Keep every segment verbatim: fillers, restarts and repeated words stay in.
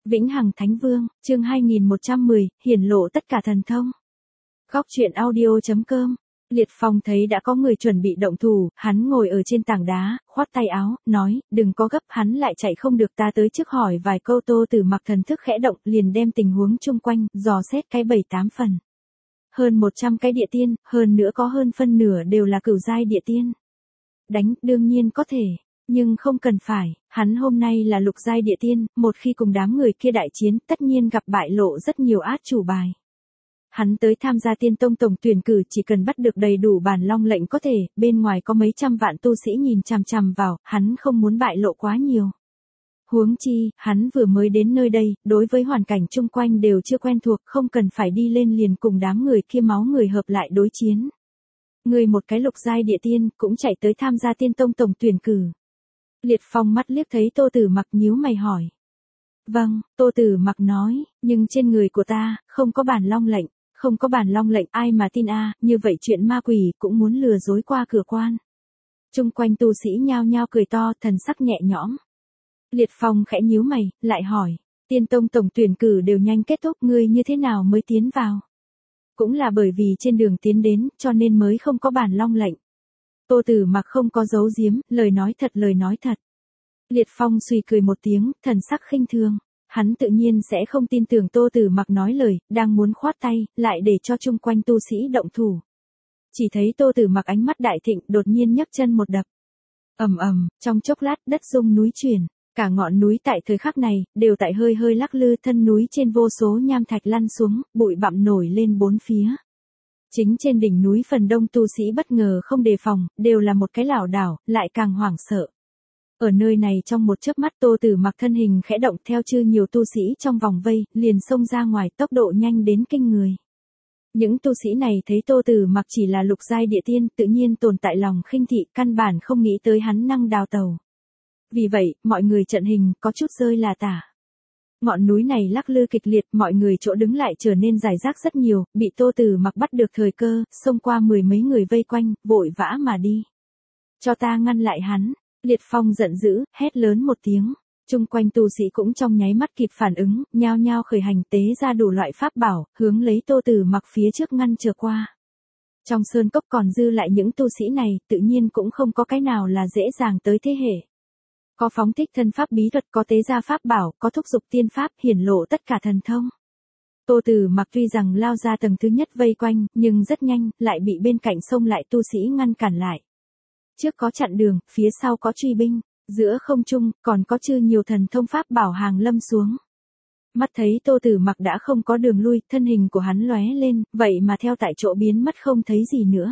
Vĩnh Hằng Thánh Vương, chương hai nghìn một trăm mười, hiển lộ tất cả thần thông. Góc truyện audio chấm com. Liệt Phong thấy đã có người chuẩn bị động thủ, hắn ngồi ở trên tảng đá, khoát tay áo, nói, đừng có gấp, hắn lại chạy không được, ta tới trước hỏi vài câu. Tô Tử Mặc thần thức khẽ động, liền đem tình huống chung quanh, dò xét cái bảy tám phần. Hơn một trăm cái địa tiên, hơn nữa có hơn phân nửa đều là cửu giai địa tiên. Đánh, đương nhiên có thể. Nhưng không cần phải, hắn hôm nay là lục giai địa tiên, một khi cùng đám người kia đại chiến, tất nhiên gặp bại lộ rất nhiều át chủ bài. Hắn tới tham gia Tiên Tông tổng tuyển cử chỉ cần bắt được đầy đủ bản long lệnh có thể, bên ngoài có mấy trăm vạn tu sĩ nhìn chằm chằm vào, hắn không muốn bại lộ quá nhiều. Huống chi, hắn vừa mới đến nơi đây, đối với hoàn cảnh chung quanh đều chưa quen thuộc, không cần phải đi lên liền cùng đám người kia máu người hợp lại đối chiến. Người một cái lục giai địa tiên, cũng chạy tới tham gia Tiên Tông tổng tuyển cử. Liệt Phong mắt liếc thấy Tô Tử Mặc nhíu mày hỏi. Vâng, Tô Tử Mặc nói, nhưng trên người của ta, không có bản long lệnh, không có bản long lệnh ai mà tin a, như vậy chuyện ma quỷ cũng muốn lừa dối qua cửa quan. Trung quanh tu sĩ nhao nhao cười to, thần sắc nhẹ nhõm. Liệt Phong khẽ nhíu mày, lại hỏi, Tiên Tông tổng tuyển cử đều nhanh kết thúc, ngươi như thế nào mới tiến vào? Cũng là bởi vì trên đường tiến đến, cho nên mới không có bản long lệnh. Tô Tử Mặc không có giấu giếm, lời nói thật lời nói thật. Liệt Phong suy cười một tiếng, thần sắc khinh thường. Hắn tự nhiên sẽ không tin tưởng Tô Tử Mặc nói lời, đang muốn khoát tay, lại để cho chung quanh tu sĩ động thủ. Chỉ thấy Tô Tử Mặc ánh mắt đại thịnh, đột nhiên nhấc chân một đập. Ầm ầm, trong chốc lát đất rung núi chuyển, cả ngọn núi tại thời khắc này đều tại hơi hơi lắc lư, thân núi trên vô số nham thạch lăn xuống, bụi bặm nổi lên bốn phía. Chính trên đỉnh núi phần đông tu sĩ bất ngờ không đề phòng, đều là một cái lảo đảo, lại càng hoảng sợ. Ở nơi này trong một chớp mắt Tô Tử Mặc thân hình khẽ động theo chư nhiều tu sĩ trong vòng vây, liền xông ra ngoài, tốc độ nhanh đến kinh người. Những tu sĩ này thấy Tô Tử Mặc chỉ là lục giai địa tiên, tự nhiên tồn tại lòng khinh thị, căn bản không nghĩ tới hắn năng đào tẩu. Vì vậy, mọi người trận hình có chút rơi là tả. Ngọn núi này lắc lư kịch liệt, mọi người chỗ đứng lại trở nên rải rác rất nhiều, bị Tô Tử Mặc bắt được thời cơ, xông qua mười mấy người vây quanh, vội vã mà đi. Cho ta ngăn lại hắn. Liệt Phong giận dữ, hét lớn một tiếng. Chung quanh tu sĩ cũng trong nháy mắt kịp phản ứng, nhao nhao khởi hành tế ra đủ loại pháp bảo, hướng lấy Tô Tử Mặc phía trước ngăn trở qua. Trong sơn cốc còn dư lại những tu sĩ này, tự nhiên cũng không có cái nào là dễ dàng tới thế hệ. Có phóng thích thân pháp bí thuật, có tế ra pháp bảo, có thúc dục tiên pháp, hiển lộ tất cả thần thông. Tô Tử Mặc tuy rằng lao ra tầng thứ nhất vây quanh, nhưng rất nhanh, lại bị bên cạnh xông lại tu sĩ ngăn cản lại. Trước có chặn đường, phía sau có truy binh, giữa không trung, còn có chư nhiều thần thông pháp bảo hàng lâm xuống. Mắt thấy Tô Tử Mặc đã không có đường lui, thân hình của hắn lóe lên, vậy mà theo tại chỗ biến mất không thấy gì nữa.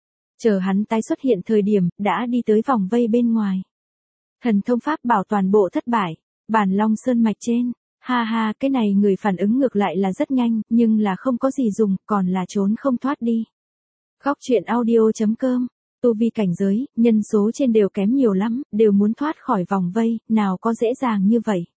Chờ hắn tái xuất hiện thời điểm, đã đi tới vòng vây bên ngoài. Thần thông pháp bảo toàn bộ thất bại, bản long sơn mạch trên, ha ha, cái này người phản ứng ngược lại là rất nhanh, nhưng là không có gì dùng, còn là trốn không thoát đi. Góc truyện audio chấm com. Tu vi cảnh giới, nhân số trên đều kém nhiều lắm, đều muốn thoát khỏi vòng vây, nào có dễ dàng như vậy.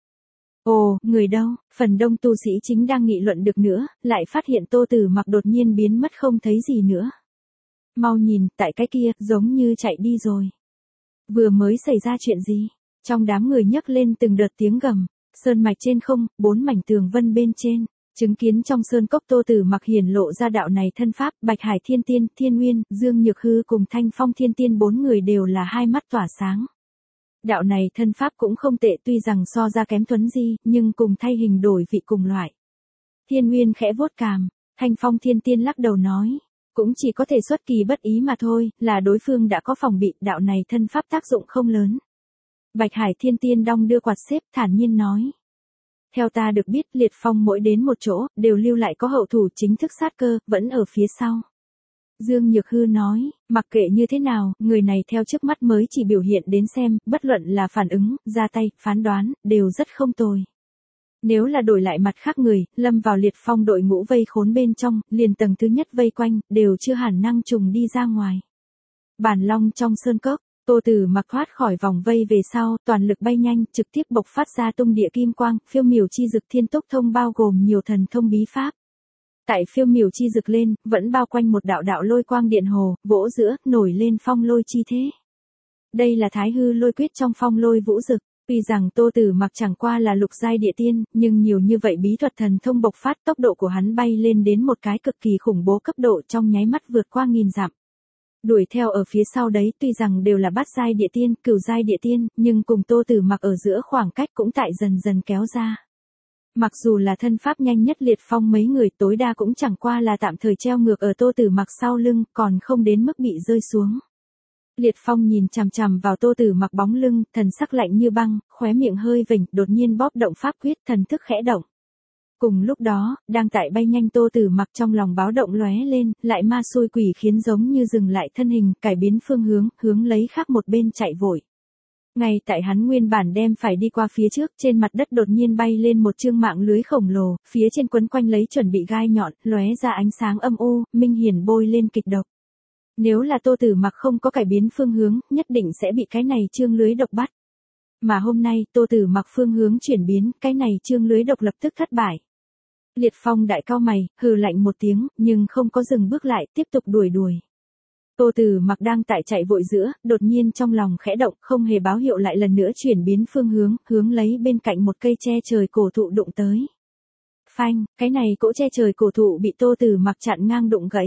Ồ, người đâu, phần đông tu sĩ chính đang nghị luận được nữa, lại phát hiện Tô Tử Mặc đột nhiên biến mất không thấy gì nữa. Mau nhìn, tại cái kia, giống như chạy đi rồi. Vừa mới xảy ra chuyện gì? Trong đám người nhấc lên từng đợt tiếng gầm, sơn mạch trên không, bốn mảnh tường vân bên trên. Chứng kiến trong sơn cốc Tô Tử Mặc hiển lộ ra đạo này thân pháp, Bạch Hải Thiên Tiên, Thiên Nguyên, Dương Nhược Hư cùng Thanh Phong Thiên Tiên bốn người đều là hai mắt tỏa sáng. Đạo này thân pháp cũng không tệ, tuy rằng so ra kém Tuấn Di, nhưng cùng thay hình đổi vị cùng loại. Thiên Nguyên khẽ vuốt cằm, Thanh Phong Thiên Tiên lắc đầu nói, cũng chỉ có thể xuất kỳ bất ý mà thôi, là đối phương đã có phòng bị, đạo này thân pháp tác dụng không lớn. Bạch Hải Thiên Tiên đong đưa quạt xếp, thản nhiên nói. Theo ta được biết, Liệt Phong mỗi đến một chỗ, đều lưu lại có hậu thủ, chính thức sát cơ, vẫn ở phía sau. Dương Nhược Hư nói, mặc kệ như thế nào, người này theo trước mắt mới chỉ biểu hiện đến xem, bất luận là phản ứng, ra tay, phán đoán, đều rất không tồi. Nếu là đổi lại mặt khác người, lâm vào Liệt Phong đội ngũ vây khốn bên trong, liền tầng thứ nhất vây quanh, đều chưa hẳn năng trùng đi ra ngoài. Bản long trong sơn cốc. Tô Tử Mặc thoát khỏi vòng vây về sau, toàn lực bay nhanh, trực tiếp bộc phát ra tung địa kim quang, phiêu miểu chi dực thiên túc thông bao gồm nhiều thần thông bí pháp. Tại phiêu miểu chi dực lên, vẫn bao quanh một đạo đạo lôi quang điện hồ, vỗ giữa, nổi lên phong lôi chi thế. Đây là Thái Hư Lôi Quyết trong phong lôi vũ dực. Tuy rằng Tô Tử Mặc chẳng qua là lục giai địa tiên, nhưng nhiều như vậy bí thuật thần thông bộc phát, tốc độ của hắn bay lên đến một cái cực kỳ khủng bố cấp độ, trong nháy mắt vượt qua nghìn dặm. Đuổi theo ở phía sau đấy, tuy rằng đều là bát giai địa tiên, cửu giai địa tiên, nhưng cùng Tô Tử Mặc ở giữa khoảng cách cũng tại dần dần kéo ra. Mặc dù là thân pháp nhanh nhất Liệt Phong mấy người, tối đa cũng chẳng qua là tạm thời treo ngược ở Tô Tử Mặc sau lưng, còn không đến mức bị rơi xuống. Liệt Phong nhìn chằm chằm vào Tô Tử Mặc bóng lưng, thần sắc lạnh như băng, khóe miệng hơi vểnh, đột nhiên bóp động pháp quyết, thần thức khẽ động. Cùng lúc đó, đang tại bay nhanh Tô Tử Mặc trong lòng báo động lóe lên, lại ma xui quỷ khiến giống như dừng lại thân hình, cải biến phương hướng, hướng lấy khác một bên chạy vội. Ngay tại hắn nguyên bản đem phải đi qua phía trước, trên mặt đất đột nhiên bay lên một chương mạng lưới khổng lồ, phía trên quấn quanh lấy chuẩn bị gai nhọn, lóe ra ánh sáng âm u, minh hiển bôi lên kịch độc. Nếu là Tô Tử Mặc không có cải biến phương hướng, nhất định sẽ bị cái này chương lưới độc bắt. Mà hôm nay, Tô Tử Mặc phương hướng chuyển biến, cái này chương lưới độc lập tức thất bại. Liệt Phong đại cao mày, hừ lạnh một tiếng, nhưng không có dừng bước lại, tiếp tục đuổi đuổi. Tô Tử Mặc đang tại chạy vội giữa, đột nhiên trong lòng khẽ động, không hề báo hiệu lại lần nữa chuyển biến phương hướng, hướng lấy bên cạnh một cây che trời cổ thụ đụng tới. Phanh, cái này cỗ che trời cổ thụ bị Tô Tử Mặc chặn ngang đụng gãy.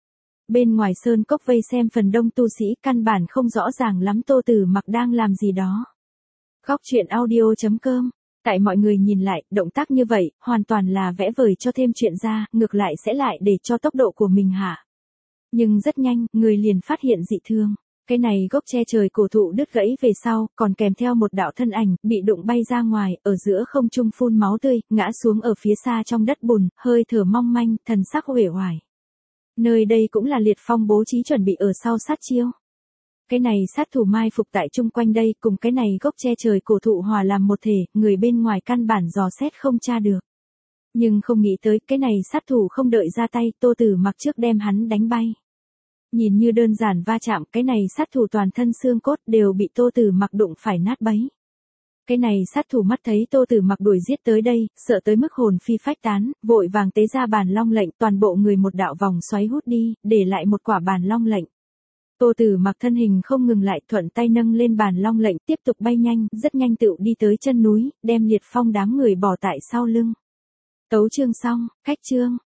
Bên ngoài sơn cốc vây xem phần đông tu sĩ, căn bản không rõ ràng lắm Tô Tử Mặc đang làm gì đó. Góc truyện audio chấm com. Tại mọi người nhìn lại, động tác như vậy, hoàn toàn là vẽ vời cho thêm chuyện ra, ngược lại sẽ lại để cho tốc độ của mình hạ. Nhưng rất nhanh, người liền phát hiện dị thương. Cái này gốc che trời cổ thụ đứt gãy về sau, còn kèm theo một đạo thân ảnh, bị đụng bay ra ngoài, ở giữa không trung phun máu tươi, ngã xuống ở phía xa trong đất bùn, hơi thở mong manh, thần sắc uể oải. Nơi đây cũng là Liệt Phong bố trí chuẩn bị ở sau sát chiêu. Cái này sát thủ mai phục tại chung quanh đây, cùng cái này gốc che trời cổ thụ hòa làm một thể, người bên ngoài căn bản dò xét không tra được. Nhưng không nghĩ tới, cái này sát thủ không đợi ra tay, Tô Tử Mặc trước đem hắn đánh bay. Nhìn như đơn giản va chạm, cái này sát thủ toàn thân xương cốt đều bị Tô Tử Mặc đụng phải nát bấy. Cái này sát thủ mắt thấy Tô Tử Mặc đuổi giết tới đây, sợ tới mức hồn phi phách tán, vội vàng tế ra bàn long lệnh, toàn bộ người một đạo vòng xoáy hút đi, để lại một quả bàn long lệnh. Tô Tử Mặc thân hình không ngừng lại, thuận tay nâng lên bàn long lệnh, tiếp tục bay nhanh, rất nhanh tựu đi tới chân núi, đem Liệt Phong đám người bỏ tại sau lưng. Tấu chương xong, cách chương.